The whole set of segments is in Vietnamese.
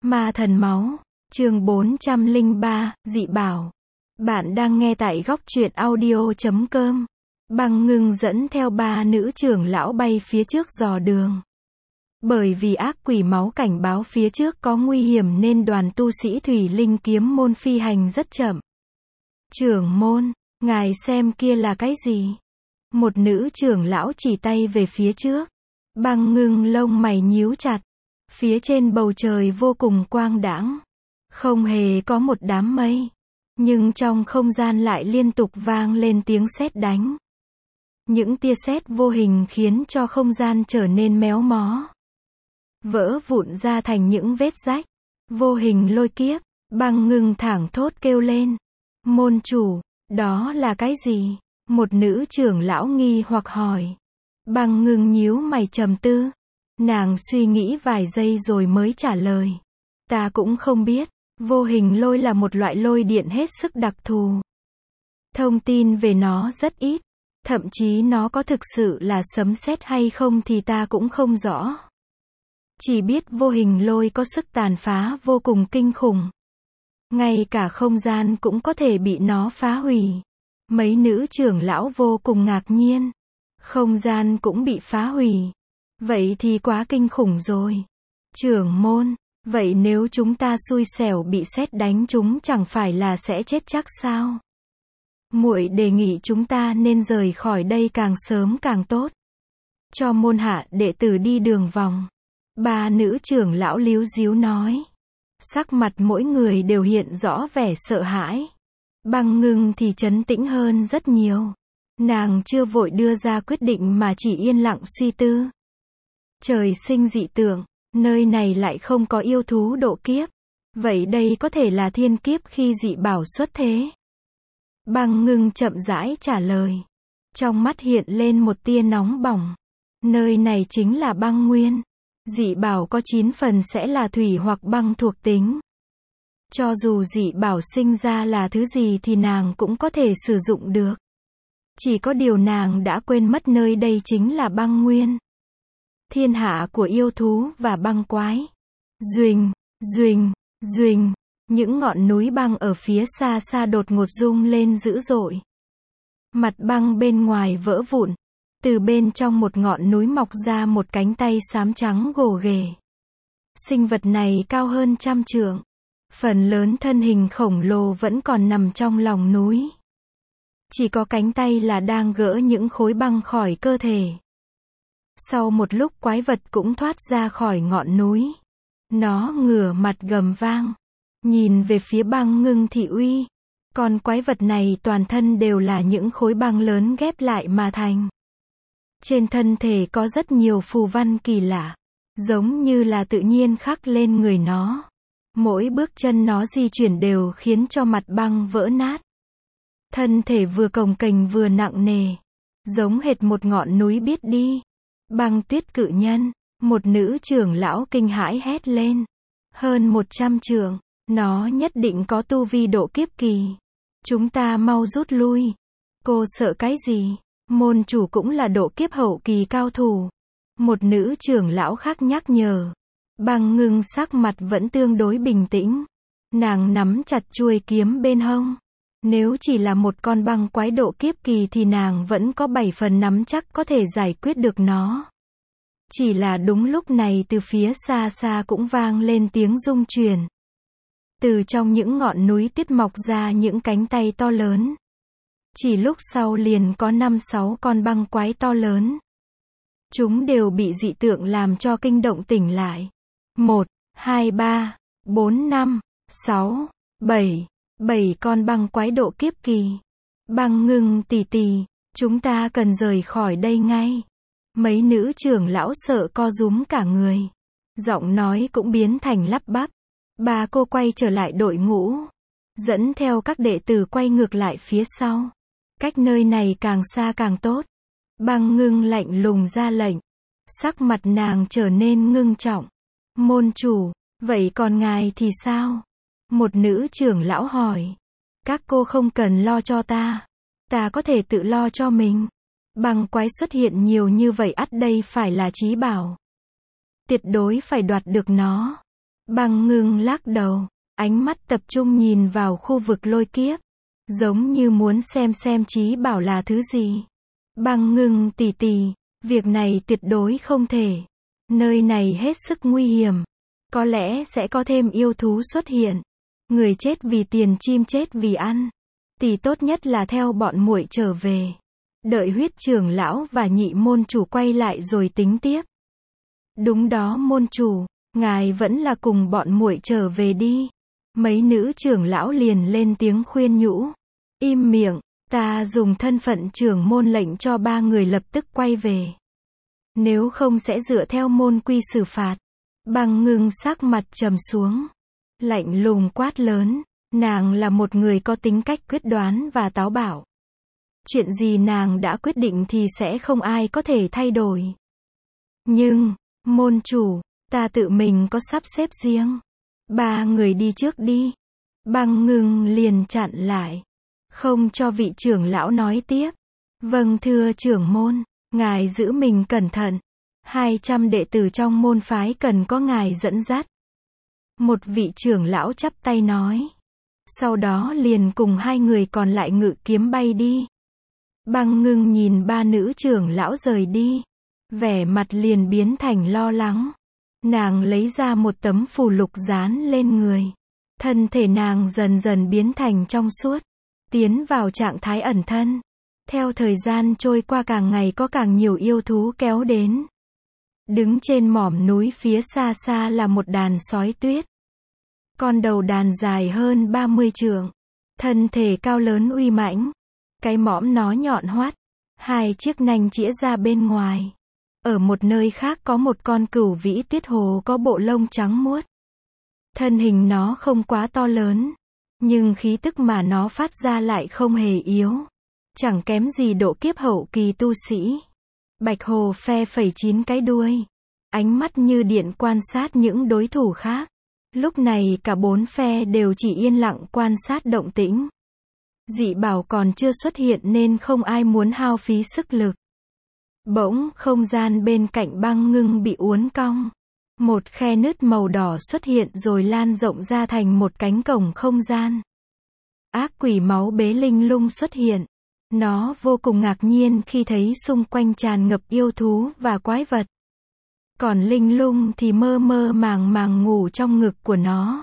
Ma thần máu, chương 403, dị bảo. Bạn đang nghe tại góc truyện audio.com. Băng Ngưng dẫn theo ba nữ trưởng lão bay phía trước dò đường. Bởi vì ác quỷ máu cảnh báo phía trước có nguy hiểm nên đoàn tu sĩ Thủy Linh kiếm môn phi hành rất chậm. Trưởng môn, ngài xem kia là cái gì? Một nữ trưởng lão chỉ tay về phía trước. Băng Ngưng lông mày nhíu chặt. Phía trên bầu trời vô cùng quang đãng, không hề có một đám mây, nhưng trong không gian lại liên tục vang lên tiếng sét đánh. Những tia sét vô hình khiến cho không gian trở nên méo mó, vỡ vụn ra thành những vết rách. Vô hình lôi kiếp. Băng Ngưng thảng thốt kêu lên. Môn chủ, đó là cái gì? Một nữ trưởng lão nghi hoặc hỏi. Băng Ngưng nhíu mày trầm tư. Nàng suy nghĩ vài giây rồi mới trả lời. Ta cũng không biết. Vô hình lôi là một loại lôi điện hết sức đặc thù. Thông tin về nó rất ít. Thậm chí nó có thực sự là sấm sét hay không thì ta cũng không rõ. Chỉ biết vô hình lôi có sức tàn phá vô cùng kinh khủng. Ngay cả không gian cũng có thể bị nó phá hủy. Mấy nữ trưởng lão vô cùng ngạc nhiên. Không gian cũng bị phá hủy. Vậy thì quá kinh khủng rồi. Trưởng môn, vậy nếu chúng ta xui xẻo bị sét đánh chúng chẳng phải là sẽ chết chắc sao? Muội đề nghị chúng ta nên rời khỏi đây càng sớm càng tốt. Cho môn hạ đệ tử đi đường vòng. Ba nữ trưởng lão líu díu nói. Sắc mặt mỗi người đều hiện rõ vẻ sợ hãi. Băng Ngưng thì trấn tĩnh hơn rất nhiều. Nàng chưa vội đưa ra quyết định mà chỉ yên lặng suy tư. Trời sinh dị tượng, nơi này lại không có yêu thú độ kiếp. Vậy đây có thể là thiên kiếp khi dị bảo xuất thế. Băng Ngưng chậm rãi trả lời. Trong mắt hiện lên một tia nóng bỏng. Nơi này chính là băng nguyên. Dị bảo có 9 phần sẽ là thủy hoặc băng thuộc tính. Cho dù dị bảo sinh ra là thứ gì thì nàng cũng có thể sử dụng được. Chỉ có điều nàng đã quên mất nơi đây chính là băng nguyên. Thiên hạ của yêu thú và băng quái. Duỳnh, duỳnh, duỳnh. Những ngọn núi băng ở phía xa xa đột ngột rung lên dữ dội. Mặt băng bên ngoài vỡ vụn. Từ bên trong một ngọn núi mọc ra một cánh tay xám trắng gồ ghề. Sinh vật này cao hơn 100 trượng. Phần lớn thân hình khổng lồ vẫn còn nằm trong lòng núi. Chỉ có cánh tay là đang gỡ những khối băng khỏi cơ thể. Sau một lúc quái vật cũng thoát ra khỏi ngọn núi. Nó ngửa mặt gầm vang. Nhìn về phía Băng Ngưng thị uy. Con quái vật này toàn thân đều là những khối băng lớn ghép lại mà thành. Trên thân thể có rất nhiều phù văn kỳ lạ. Giống như là tự nhiên khắc lên người nó. Mỗi bước chân nó di chuyển đều khiến cho mặt băng vỡ nát. Thân thể vừa cồng kềnh vừa nặng nề. Giống hệt một ngọn núi biết đi. Băng tuyết cự nhân. Một nữ trưởng lão kinh hãi hét lên. Hơn 100 trượng. Nó nhất định có tu vi độ kiếp kỳ. Chúng ta mau rút lui. Cô sợ cái gì? Môn chủ cũng là độ kiếp hậu kỳ cao thủ. Một nữ trưởng lão khác nhắc nhở. Băng Ngưng sắc mặt vẫn tương đối bình tĩnh. Nàng nắm chặt chuôi kiếm bên hông. Nếu chỉ là một con băng quái độ kiếp kỳ thì nàng vẫn có 7 phần nắm chắc có thể giải quyết được nó. Chỉ là đúng lúc này từ phía xa xa cũng vang lên tiếng rung chuyển. Từ trong những ngọn núi tuyết mọc ra những cánh tay to lớn. Chỉ lúc sau liền có 5-6 con băng quái to lớn. Chúng đều bị dị tượng làm cho kinh động tỉnh lại. 1, 2, 3, 4, 5, 6, 7. 7 con băng quái độ kiếp kỳ. Băng Ngưng tỷ tỷ, chúng ta cần rời khỏi đây ngay. Mấy nữ trưởng lão sợ co rúm cả người. Giọng nói cũng biến thành lắp bắp. Bà cô quay trở lại đội ngũ. Dẫn theo các đệ tử quay ngược lại phía sau. Cách nơi này càng xa càng tốt. Băng Ngưng lạnh lùng ra lệnh. Sắc mặt nàng trở nên ngưng trọng. Môn chủ, vậy còn ngài thì sao? Một nữ trưởng lão hỏi. Các cô không cần lo cho ta. Ta có thể tự lo cho mình. Băng quái xuất hiện nhiều như vậy ắt đây phải là chí bảo. Tuyệt đối phải đoạt được nó. Băng Ngưng lắc đầu, ánh mắt tập trung nhìn vào khu vực lôi kiếp, giống như muốn xem Chí Bảo là thứ gì. Băng Ngưng tỷ tỷ, việc này tuyệt đối không thể. Nơi này hết sức nguy hiểm. Có lẽ sẽ có thêm yêu thú xuất hiện. Người chết vì tiền, chim chết vì ăn. Tỷ tốt nhất là theo bọn muội trở về. Đợi Huyết trưởng lão và Nhị môn chủ quay lại rồi tính tiếp. Đúng đó môn chủ, ngài vẫn là cùng bọn muội trở về đi. Mấy nữ trưởng lão liền lên tiếng khuyên nhủ. Im miệng, ta dùng thân phận trưởng môn lệnh cho 3 người lập tức quay về. Nếu không sẽ dựa theo môn quy xử phạt. Băng Ngưng sắc mặt trầm xuống. Lạnh lùng quát lớn, nàng là một người có tính cách quyết đoán và táo bạo. Chuyện gì nàng đã quyết định thì sẽ không ai có thể thay đổi. Nhưng, môn chủ, ta tự mình có sắp xếp riêng. 3 người đi trước đi. Băng Ngưng liền chặn lại. Không cho vị trưởng lão nói tiếp. Vâng thưa trưởng môn, ngài giữ mình cẩn thận. 200 đệ tử trong môn phái cần có ngài dẫn dắt. Một vị trưởng lão chắp tay nói. Sau đó liền cùng 2 người còn lại ngự kiếm bay đi. Băng Ngưng nhìn 3 nữ trưởng lão rời đi. Vẻ mặt liền biến thành lo lắng. Nàng lấy ra một tấm phù lục dán lên người. Thân thể nàng dần dần biến thành trong suốt. Tiến vào trạng thái ẩn thân. Theo thời gian trôi qua càng ngày có càng nhiều yêu thú kéo đến. Đứng trên mỏm núi phía xa xa là một đàn sói tuyết. Con đầu đàn dài hơn 30 trượng. Thân thể cao lớn uy mãnh. Cái mõm nó nhọn hoắt. 2 chiếc nanh chĩa ra bên ngoài. Ở một nơi khác có một con cửu vĩ tuyết hồ có bộ lông trắng muốt. Thân hình nó không quá to lớn. Nhưng khí tức mà nó phát ra lại không hề yếu. Chẳng kém gì độ kiếp hậu kỳ tu sĩ. Bạch hồ phe phẩy 9 cái đuôi. Ánh mắt như điện quan sát những đối thủ khác. Lúc này cả 4 phe đều chỉ yên lặng quan sát động tĩnh. Dị bảo còn chưa xuất hiện nên không ai muốn hao phí sức lực. Bỗng không gian bên cạnh Băng Ngưng bị uốn cong. Một khe nứt màu đỏ xuất hiện rồi lan rộng ra thành một cánh cổng không gian. Ác quỷ máu bế Linh Lung xuất hiện. Nó vô cùng ngạc nhiên khi thấy xung quanh tràn ngập yêu thú và quái vật. Còn Linh Lung thì mơ mơ màng màng ngủ trong ngực của nó.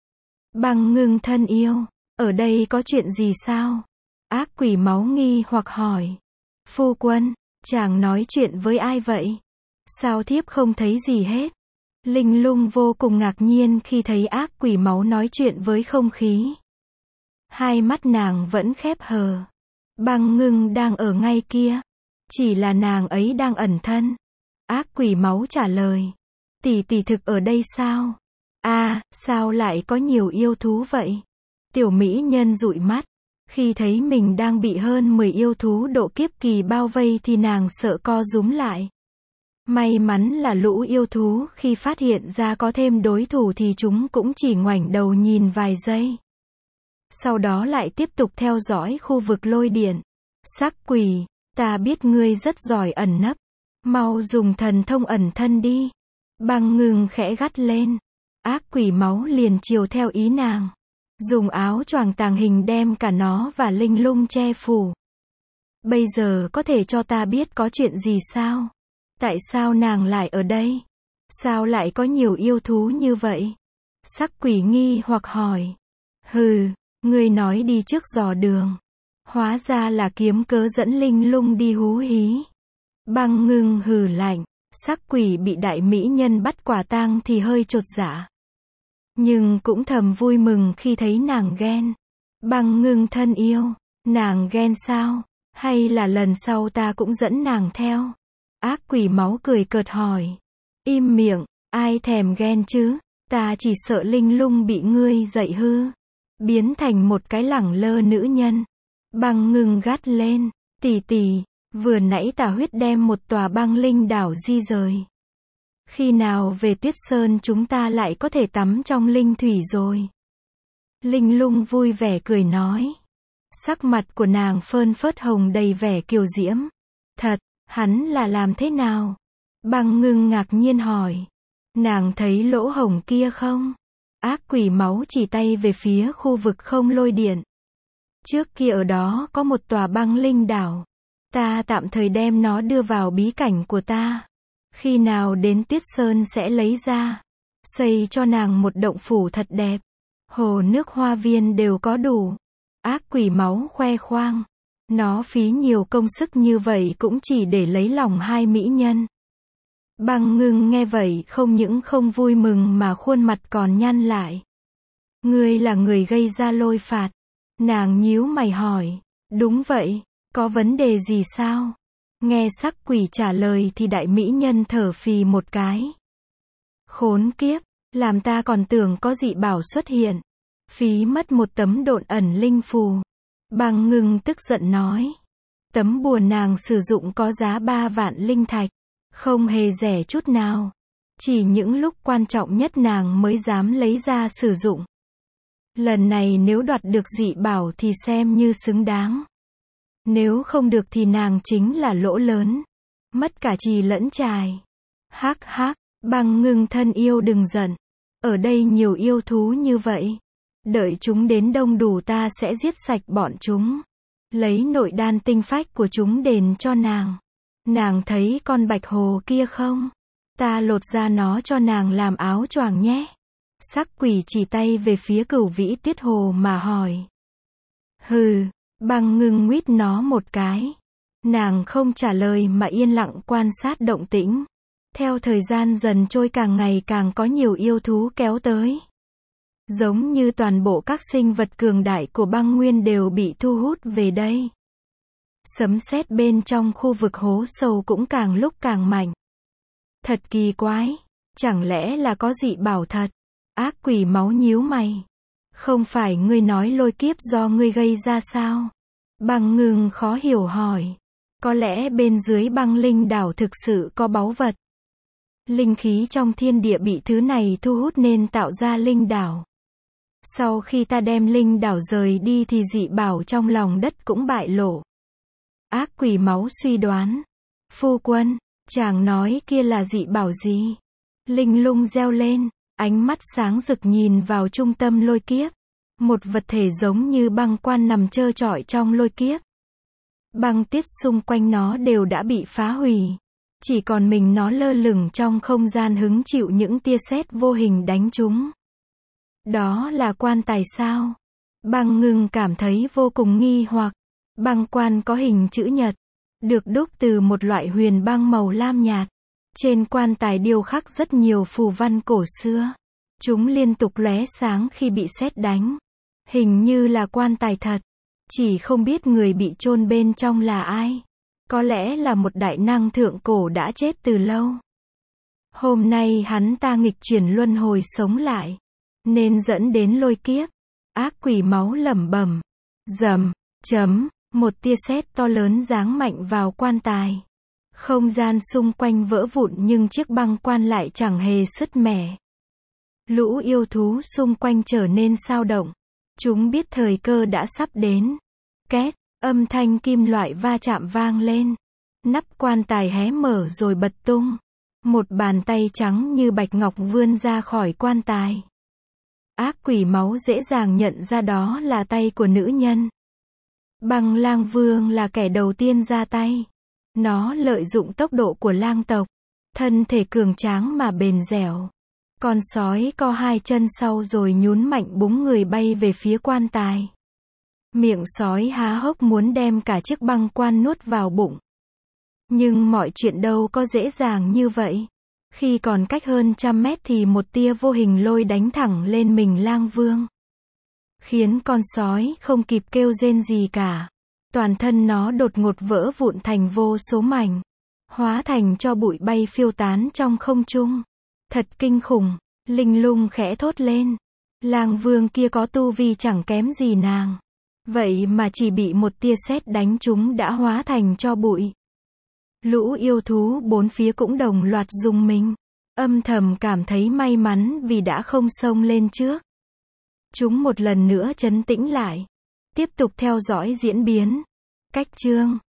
Băng Ngưng thân yêu, ở đây có chuyện gì sao? Ác quỷ máu nghi hoặc hỏi. Phu quân, chàng nói chuyện với ai vậy? Sao thiếp không thấy gì hết? Linh Lung vô cùng ngạc nhiên khi thấy ác quỷ máu nói chuyện với không khí. 2 mắt nàng vẫn khép hờ. Băng Ngưng đang ở ngay kia. Chỉ là nàng ấy đang ẩn thân. Ác quỷ máu trả lời. Tỷ tỷ thực ở đây sao? À, sao lại có nhiều yêu thú vậy? Tiểu mỹ nhân dụi mắt. Khi thấy mình đang bị hơn 10 yêu thú độ kiếp kỳ bao vây thì nàng sợ co rúm lại. May mắn là lũ yêu thú khi phát hiện ra có thêm đối thủ thì chúng cũng chỉ ngoảnh đầu nhìn vài giây. Sau đó lại tiếp tục theo dõi khu vực lôi điện. Sắc quỷ, ta biết ngươi rất giỏi ẩn nấp. Mau dùng thần thông ẩn thân đi. Băng Ngưng khẽ gắt lên. Ác quỷ máu liền chiều theo ý nàng. Dùng áo choàng tàng hình đem cả nó và Linh Lung che phủ. Bây giờ có thể cho ta biết có chuyện gì sao? Tại sao nàng lại ở đây? Sao lại có nhiều yêu thú như vậy? Sắc quỷ nghi hoặc hỏi. Hừ, ngươi nói đi trước dò đường. Hóa ra là kiếm cớ dẫn Linh Lung đi hú hí. Băng Ngưng hừ lạnh. Sắc quỷ bị đại mỹ nhân bắt quả tang thì hơi chột dạ. Nhưng cũng thầm vui mừng khi thấy nàng ghen. Băng Ngưng thân yêu, nàng ghen sao? Hay là lần sau ta cũng dẫn nàng theo? Ác quỷ máu cười cợt hỏi. Im miệng, ai thèm ghen chứ? Ta chỉ sợ Linh Lung bị ngươi dạy hư. Biến thành một cái lẳng lơ nữ nhân. Băng Ngưng gắt lên. Tỷ tỷ, vừa nãy Tà Huyết đem một tòa băng linh đảo di rời. Khi nào về Tuyết Sơn chúng ta lại có thể tắm trong linh thủy rồi? Linh Lung vui vẻ cười nói. Sắc mặt của nàng phơn phớt hồng đầy vẻ kiều diễm. Thật, hắn là làm thế nào? Băng Ngưng ngạc nhiên hỏi. Nàng thấy lỗ hổng kia không? Ác quỷ máu chỉ tay về phía khu vực không lôi điện. Trước kia ở đó có một tòa băng linh đảo. Ta tạm thời đem nó đưa vào bí cảnh của ta. Khi nào đến Tuyết Sơn sẽ lấy ra. Xây cho nàng một động phủ thật đẹp. Hồ nước hoa viên đều có đủ. Ác quỷ máu khoe khoang. Nó phí nhiều công sức như vậy cũng chỉ để lấy lòng hai mỹ nhân. Băng Ngưng nghe vậy không những không vui mừng mà khuôn mặt còn nhăn lại. Ngươi là người gây ra lôi phạt. Nàng nhíu mày hỏi. Đúng vậy, có vấn đề gì sao? Nghe sắc quỷ trả lời thì đại mỹ nhân thở phì một cái. Khốn kiếp, làm ta còn tưởng có dị bảo xuất hiện. Phí mất một tấm độn ẩn linh phù. Băng Ngưng tức giận nói. Tấm bùa nàng sử dụng có giá 3 vạn linh thạch. Không hề rẻ chút nào. Chỉ những lúc quan trọng nhất nàng mới dám lấy ra sử dụng. Lần này nếu đoạt được dị bảo thì xem như xứng đáng. Nếu không được thì nàng chính là lỗ lớn. Mất cả trì lẫn trài. Hắc hắc, Băng Ngưng thân yêu đừng giận. Ở đây nhiều yêu thú như vậy. Đợi chúng đến đông đủ ta sẽ giết sạch bọn chúng. Lấy nội đan tinh phách của chúng đền cho nàng. Nàng thấy con bạch hồ kia không? Ta lột ra nó cho nàng làm áo choàng nhé. Sắc quỷ chỉ tay về phía Cửu Vĩ Tuyết Hồ mà hỏi. Hừ, Băng Ngưng nguýt nó một cái. Nàng không trả lời mà yên lặng quan sát động tĩnh. Theo thời gian dần trôi càng ngày càng có nhiều yêu thú kéo tới. Giống như toàn bộ các sinh vật cường đại của băng nguyên đều bị thu hút về đây. Sấm sét bên trong khu vực hố sâu cũng càng lúc càng mạnh. Thật kỳ quái, chẳng lẽ là có dị bảo thật? Ác quỷ máu nhíu mày. Không phải ngươi nói lôi kiếp do ngươi gây ra sao? Băng Ngưng khó hiểu hỏi. Có lẽ bên dưới băng linh đảo thực sự có báu vật. Linh khí trong thiên địa bị thứ này thu hút nên tạo ra linh đảo. Sau khi ta đem linh đảo rời đi thì dị bảo trong lòng đất cũng bại lộ. Ác quỷ máu suy đoán. Phu quân, chàng nói kia là dị bảo gì? Linh Lung reo lên, ánh mắt sáng rực nhìn vào trung tâm lôi kiếp. Một vật thể giống như băng quan nằm trơ trọi trong lôi kiếp. Băng tiết xung quanh nó đều đã bị phá hủy. Chỉ còn mình nó lơ lửng trong không gian hứng chịu những tia sét vô hình đánh trúng. Đó là quan tài sao? Băng Ngưng cảm thấy vô cùng nghi hoặc. Băng quan có hình chữ nhật, được đúc từ một loại huyền băng màu lam nhạt. Trên quan tài điêu khắc rất nhiều phù văn cổ xưa. Chúng liên tục lóe sáng khi bị sét đánh. Hình như là quan tài thật. Chỉ không biết người bị chôn bên trong là ai. Có lẽ là một đại năng thượng cổ đã chết từ lâu. Hôm nay hắn ta nghịch chuyển luân hồi sống lại. Nên dẫn đến lôi kiếp. Ác quỷ máu lẩm bẩm. Rầm, chấm, một tia sét to lớn giáng mạnh vào quan tài. Không gian xung quanh vỡ vụn nhưng chiếc băng quan lại chẳng hề sứt mẻ. Lũ yêu thú xung quanh trở nên xao động. Chúng biết thời cơ đã sắp đến. Két, âm thanh kim loại va chạm vang lên. Nắp quan tài hé mở rồi bật tung. Một bàn tay trắng như bạch ngọc vươn ra khỏi quan tài. Ác quỷ máu dễ dàng nhận ra đó là tay của nữ nhân. Băng Lang Vương là kẻ đầu tiên ra tay. Nó lợi dụng tốc độ của lang tộc. Thân thể cường tráng mà bền dẻo. Con sói co hai chân sau rồi nhún mạnh búng người bay về phía quan tài. Miệng sói há hốc muốn đem cả chiếc băng quan nuốt vào bụng. Nhưng mọi chuyện đâu có dễ dàng như vậy. Khi còn cách hơn 100 mét thì một tia vô hình lôi đánh thẳng lên mình Lang Vương. Khiến con sói không kịp kêu rên gì cả. Toàn thân nó đột ngột vỡ vụn thành vô số mảnh. Hóa thành tro bụi bay phiêu tán trong không trung. Thật kinh khủng, Linh Lung khẽ thốt lên. Lang Vương kia có tu vi chẳng kém gì nàng. Vậy mà chỉ bị một tia sét đánh trúng đã hóa thành tro bụi. Lũ yêu thú bốn phía cũng đồng loạt rùng mình. Âm thầm cảm thấy may mắn vì đã không xông lên trước. Chúng một lần nữa trấn tĩnh lại. Tiếp tục theo dõi diễn biến. Cách chương